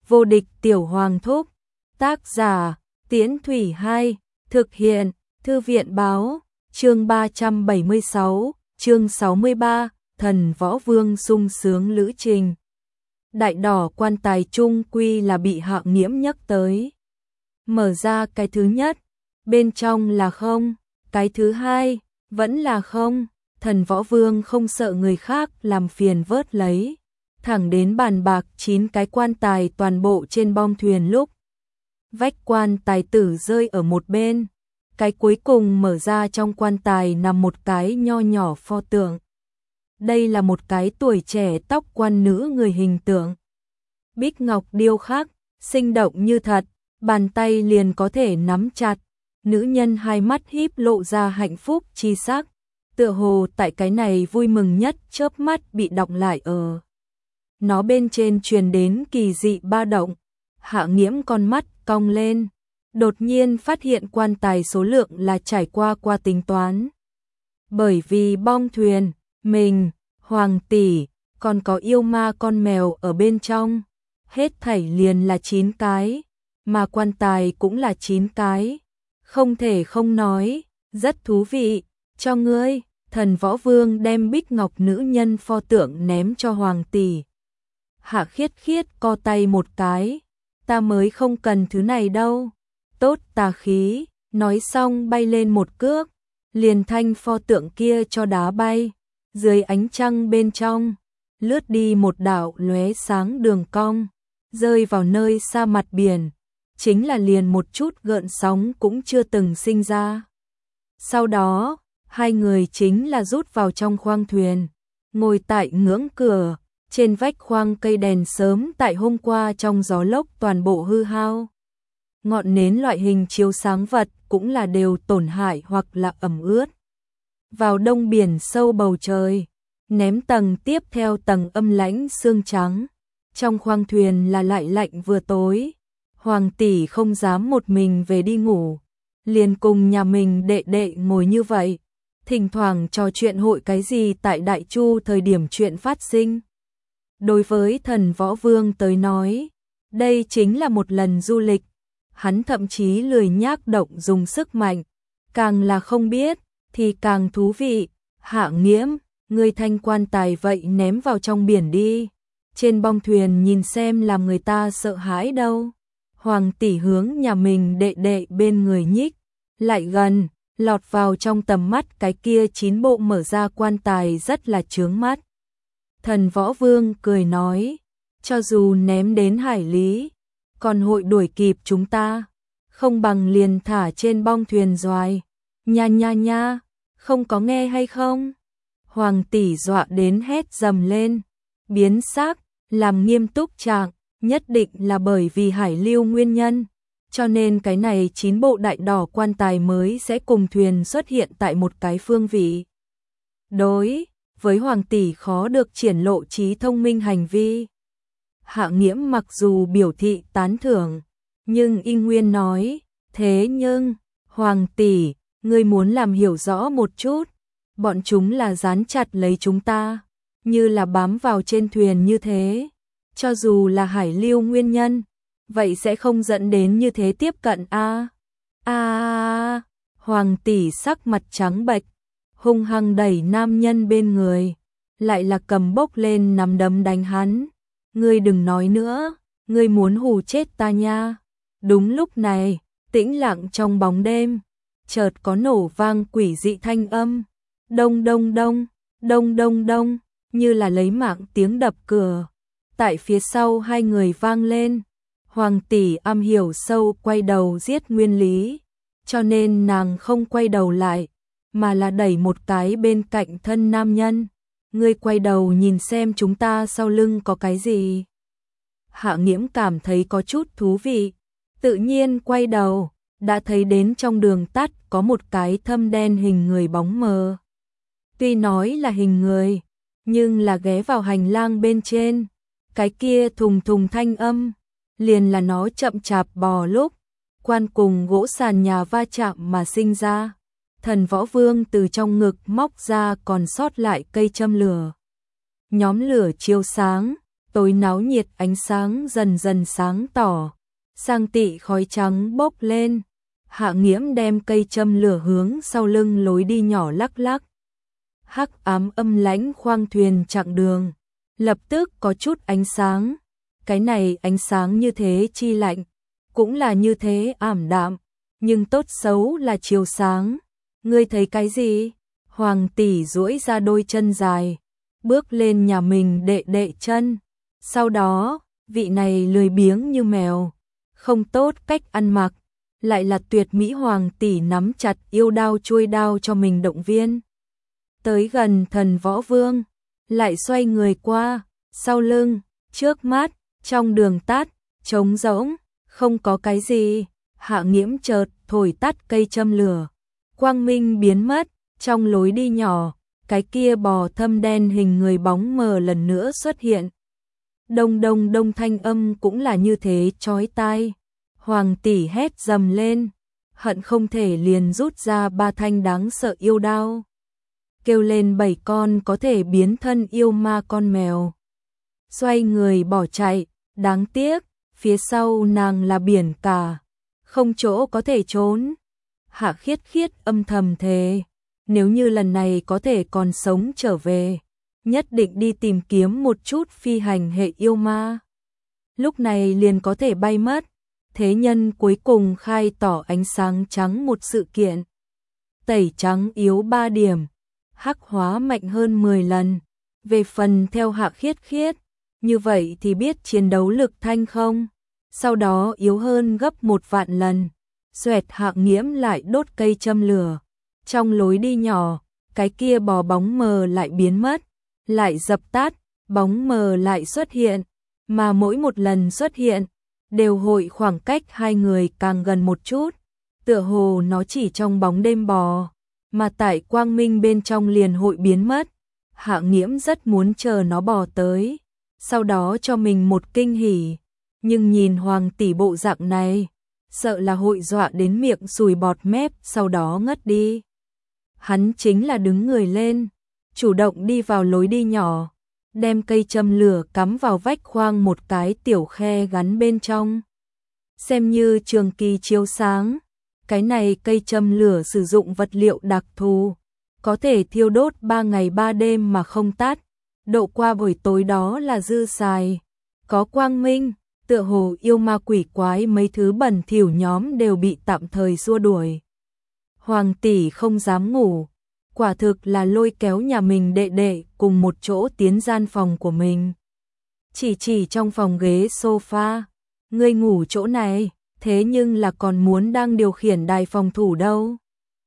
Vô địch tiểu hoàng thúc. Tác giả, Tiễn Thủy 2, thực hiện, Thư viện báo, chương 376, chương 63, thần võ vương sung sướng lữ trình. Đại đỏ quan tài chung quy là bị Hạng Nghiễm nhắc tới. Mở ra cái thứ nhất, bên trong là không, cái thứ hai, vẫn là không. Thần võ vương không sợ người khác làm phiền vớt lấy, thẳng đến bàn bạc 9 cái quan tài toàn bộ trên bong thuyền lúc. Vách quan tài tử rơi ở một bên, cái cuối cùng mở ra, trong quan tài nằm một cái nho nhỏ pho tượng. Đây là một cái tuổi trẻ tóc quan nữ người hình tượng. Bích ngọc điêu khắc, sinh động như thật, bàn tay liền có thể nắm chặt. Nữ nhân hai mắt híp lộ ra hạnh phúc chi sắc, tựa hồ tại cái này vui mừng nhất chớp mắt bị đọng lại ở. Nó bên trên truyền đến kỳ dị ba động. Hạng Nghiễm con mắt cong lên, đột nhiên phát hiện quan tài số lượng là trải qua tính toán. Bởi vì bong thuyền, mình, hoàng tỷ, còn có yêu ma con mèo ở bên trong, hết thảy liền là 9 cái, mà quan tài cũng là 9 cái. Không thể không nói, rất thú vị, cho ngươi. Thần võ vương đem bích ngọc nữ nhân pho tượng ném cho hoàng tỷ. Hạ khiết khiết co tay một cái, ta mới không cần thứ này đâu. Tốt tà khí, nói xong bay lên một cước, liền thanh pho tượng kia cho đá bay. Dưới ánh trăng bên trong, lướt đi một đạo lóe sáng đường cong, rơi vào nơi xa mặt biển, chính là liền một chút gợn sóng cũng chưa từng sinh ra. Sau đó, hai người chính là rút vào trong khoang thuyền, ngồi tại ngưỡng cửa, trên vách khoang cây đèn sớm tại hôm qua trong gió lốc toàn bộ hư hao. Ngọn nến loại hình chiếu sáng vật cũng là đều tổn hại hoặc là ẩm ướt. Vào đông biển sâu bầu trời, ném tầng tiếp theo tầng âm lãnh sương trắng. Trong khoang thuyền là lại lạnh vừa tối. Hoàng tỷ không dám một mình về đi ngủ, liền cùng nhà mình đệ đệ ngồi như vậy, thỉnh thoảng trò chuyện hội cái gì tại Đại Chu thời điểm chuyện phát sinh. Đối với thần võ vương tới nói, đây chính là một lần du lịch, hắn thậm chí lười nhác động dùng sức mạnh, càng là không biết, thì càng thú vị. Hạng Nghiễm, ngươi thanh quan tài vậy ném vào trong biển đi, trên bong thuyền nhìn xem làm người ta sợ hãi đâu. Hoàng tỷ hướng nhà mình đệ đệ bên người nhích lại gần, lọt vào trong tầm mắt cái kia 9 bộ mở ra quan tài rất là chướng mắt. Thần võ vương cười nói, cho dù ném đến hải lý, còn hội đuổi kịp chúng ta, không bằng liền thả trên bong thuyền doài. Nha nha nha, không có nghe hay không? Hoàng tỷ dọa đến hét dầm lên, biến sắc, làm nghiêm túc trạng, nhất định là bởi vì hải lưu nguyên nhân, cho nên cái này 9 bộ đại đỏ quan tài mới sẽ cùng thuyền xuất hiện tại một cái phương vị. Đối với hoàng tỷ khó được triển lộ trí thông minh hành vi, Hạng Nghiễm mặc dù biểu thị tán thưởng, nhưng y nguyên nói, thế nhưng, hoàng tỷ, ngươi muốn làm hiểu rõ một chút, bọn chúng là dán chặt lấy chúng ta, như là bám vào trên thuyền như thế. Cho dù là hải lưu nguyên nhân, vậy sẽ không dẫn đến như thế tiếp cận a. Hoàng tỷ sắc mặt trắng bệch, hung hăng đẩy nam nhân bên người, lại là cầm bốc lên nắm đấm đánh hắn. Ngươi đừng nói nữa, ngươi muốn hù chết ta nha. Đúng lúc này, tĩnh lặng trong bóng đêm, chợt có nổ vang quỷ dị thanh âm. Đông đông đông, đông đông đông, như là lấy mạng tiếng đập cửa. Tại phía sau hai người vang lên, hoàng tỷ am hiểu sâu quay đầu giết nguyên lý, cho nên nàng không quay đầu lại, mà là đẩy một cái bên cạnh thân nam nhân. Ngươi quay đầu nhìn xem chúng ta sau lưng có cái gì. Hạng Nghiễm cảm thấy có chút thú vị, tự nhiên quay đầu, đã thấy đến trong đường tắt có một cái thâm đen hình người bóng mờ. Tuy nói là hình người, nhưng là ghé vào hành lang bên trên. Cái kia thùng thùng thanh âm, liền là nó chậm chạp bò lúc quan cùng gỗ sàn nhà va chạm mà sinh ra. Thần võ vương từ trong ngực móc ra còn sót lại cây châm lửa. Nhóm lửa chiếu sáng, tối náo nhiệt ánh sáng dần dần sáng tỏ, sang tị khói trắng bốc lên. Hạ Nghiễm đem cây châm lửa hướng sau lưng lối đi nhỏ lắc lắc. Hắc ám âm lãnh khoang thuyền chặng đường, lập tức có chút ánh sáng. Cái này ánh sáng như thế chi lạnh, cũng là như thế ảm đạm, nhưng tốt xấu là chiều sáng. Ngươi thấy cái gì? Hoàng tỷ duỗi ra đôi chân dài, bước lên nhà mình đệ đệ chân. Sau đó, vị này lười biếng như mèo, không tốt cách ăn mặc, lại là tuyệt mỹ hoàng tỷ nắm chặt yêu đao chuôi đao cho mình động viên. Tới gần Thần Võ Vương, lại xoay người qua, sau lưng, trước mắt, trong đường tắt, trống rỗng, không có cái gì. Hạ Nghiễm chợt thổi tắt cây châm lửa, quang minh biến mất, trong lối đi nhỏ, cái kia bò thâm đen hình người bóng mờ lần nữa xuất hiện. Đông đông đông thanh âm cũng là như thế chói tai. Hoàng tỷ hét dầm lên, hận không thể liền rút ra 3 thanh đáng sợ yêu đao. Kêu lên 7 con có thể biến thân yêu ma con mèo. Xoay người bỏ chạy, đáng tiếc, phía sau nàng là biển cả, không chỗ có thể trốn. Hạ Khiết Khiết âm thầm thề, nếu như lần này có thể còn sống trở về, nhất định đi tìm kiếm một chút phi hành hệ yêu ma. Lúc này liền có thể bay mất. Thế nhân cuối cùng khai tỏ ánh sáng trắng một sự kiện. Tẩy trắng yếu 3 điểm, hắc hóa mạnh hơn 10 lần. Về phần theo Hạ Khiết Khiết, như vậy thì biết chiến đấu lực thanh không? Sau đó yếu hơn gấp 1 vạn lần. Xoẹt, Hạ Nghiễm lại đốt cây châm lửa. Trong lối đi nhỏ, cái kia bò bóng mờ lại biến mất, lại dập tắt, bóng mờ lại xuất hiện, mà mỗi một lần xuất hiện đều hội khoảng cách hai người càng gần một chút, tựa hồ nó chỉ trong bóng đêm bò, mà tại quang minh bên trong liền hội biến mất. Hạ Nghiễm rất muốn chờ nó bò tới, sau đó cho mình một kinh hỉ, nhưng nhìn Hoàng tỷ bộ dạng này, sợ là hội dọa đến miệng sùi bọt mép sau đó ngất đi. Hắn chính là đứng người lên, chủ động đi vào lối đi nhỏ, đem cây châm lửa cắm vào vách khoang một cái tiểu khe gắn bên trong. Xem như trường kỳ chiếu sáng, cái này cây châm lửa sử dụng vật liệu đặc thù, có thể thiêu đốt 3 ngày 3 đêm mà không tắt, độ qua buổi tối đó là dư xài. Có quang minh, tựa hồ yêu ma quỷ quái mấy thứ bẩn thỉu nhóm đều bị tạm thời xua đuổi. Hoàng tỷ không dám ngủ, quả thực là lôi kéo nhà mình đệ đệ cùng một chỗ tiến gian phòng của mình. Chỉ trong phòng ghế sofa, ngươi ngủ chỗ này, thế nhưng là còn muốn đang điều khiển đài phòng thủ đâu.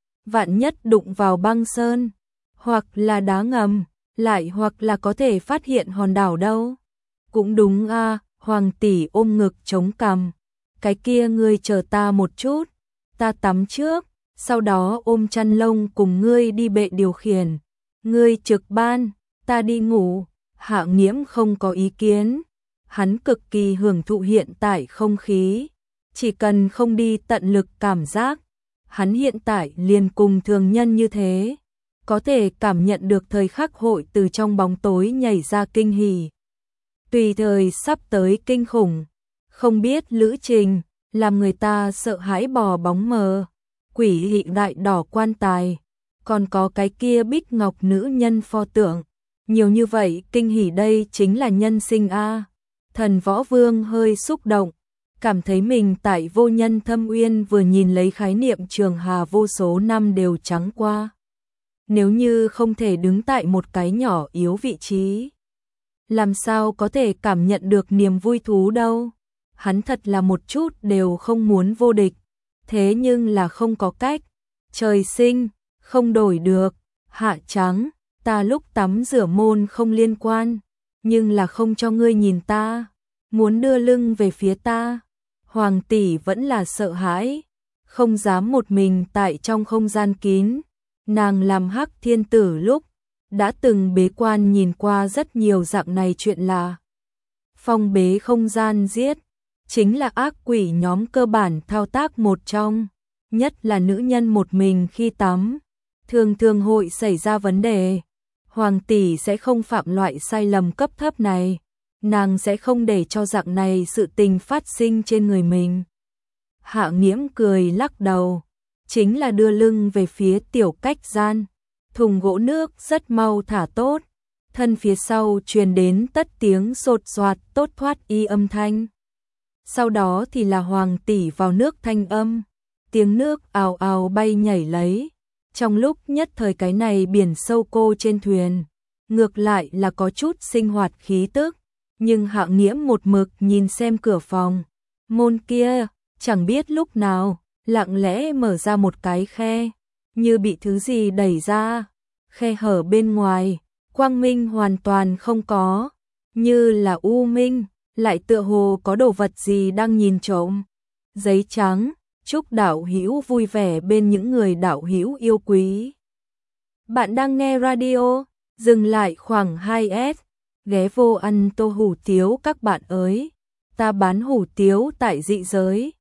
Vạn nhất đụng vào băng sơn, hoặc là đá ngầm, lại hoặc là có thể phát hiện hòn đảo đâu. Cũng đúng a. Hoàng tỷ ôm ngực chống cằm. Cái kia ngươi chờ ta một chút, ta tắm trước, sau đó ôm chăn lông cùng ngươi đi bệ điều khiển. Ngươi trực ban, ta đi ngủ. Hạ Nghiễm không có ý kiến. Hắn cực kỳ hưởng thụ hiện tại không khí. Chỉ cần không đi tận lực cảm giác, hắn hiện tại liền cùng thường nhân như thế. Có thể cảm nhận được thời khắc hội từ trong bóng tối nhảy ra kinh hỉ. Tùy thời sắp tới kinh khủng, không biết lữ trình, làm người ta sợ hãi bò bóng mờ, quỷ hị đại đỏ quan tài, còn có cái kia bích ngọc nữ nhân pho tượng. Nhiều như vậy kinh hỉ đây chính là nhân sinh a. Thần Võ Vương hơi xúc động, cảm thấy mình tại vô nhân thâm uyên vừa nhìn lấy khái niệm trường hà vô số năm đều trắng qua. Nếu như không thể đứng tại một cái nhỏ yếu vị trí, làm sao có thể cảm nhận được niềm vui thú đâu. Hắn thật là một chút đều không muốn vô địch, thế nhưng là không có cách, trời sinh, không đổi được. Hạ Trắng, ta lúc tắm rửa môn không liên quan, nhưng là không cho ngươi nhìn ta, muốn đưa lưng về phía ta. Hoàng tỷ vẫn là sợ hãi, không dám một mình tại trong không gian kín. Nàng làm Hắc Thiên Tử lúc đã từng bế quan nhìn qua rất nhiều dạng này chuyện là phong bế không gian giết, chính là ác quỷ nhóm cơ bản thao tác một trong, nhất là nữ nhân một mình khi tắm, thường hội xảy ra vấn đề. Hoàng tỷ sẽ không phạm loại sai lầm cấp thấp này, nàng sẽ không để cho dạng này sự tình phát sinh trên người mình. Hạ Nghiễm cười lắc đầu, chính là đưa lưng về phía tiểu cách gian. Thùng gỗ nước rất mau thả tốt, thân phía sau truyền đến tất tiếng sột soạt tốt thoát y âm thanh. Sau đó thì là Hoàng tỷ vào nước thanh âm, tiếng nước ào ào bay nhảy lấy. Trong lúc nhất thời cái này biển sâu cô trên thuyền, ngược lại là có chút sinh hoạt khí tức, nhưng Hạ Nghiễm một mực nhìn xem cửa phòng, môn kia, chẳng biết lúc nào, lặng lẽ mở ra một cái khe, như bị thứ gì đẩy ra, khe hở bên ngoài, quang minh hoàn toàn không có, như là u minh, lại tựa hồ có đồ vật gì đang nhìn trộm. Giấy trắng, chúc đạo hữu vui vẻ bên những người đạo hữu yêu quý. Bạn đang nghe radio, dừng lại khoảng 2S, ghé vô ăn tô hủ tiếu các bạn ơi. Ta bán hủ tiếu tại dị giới,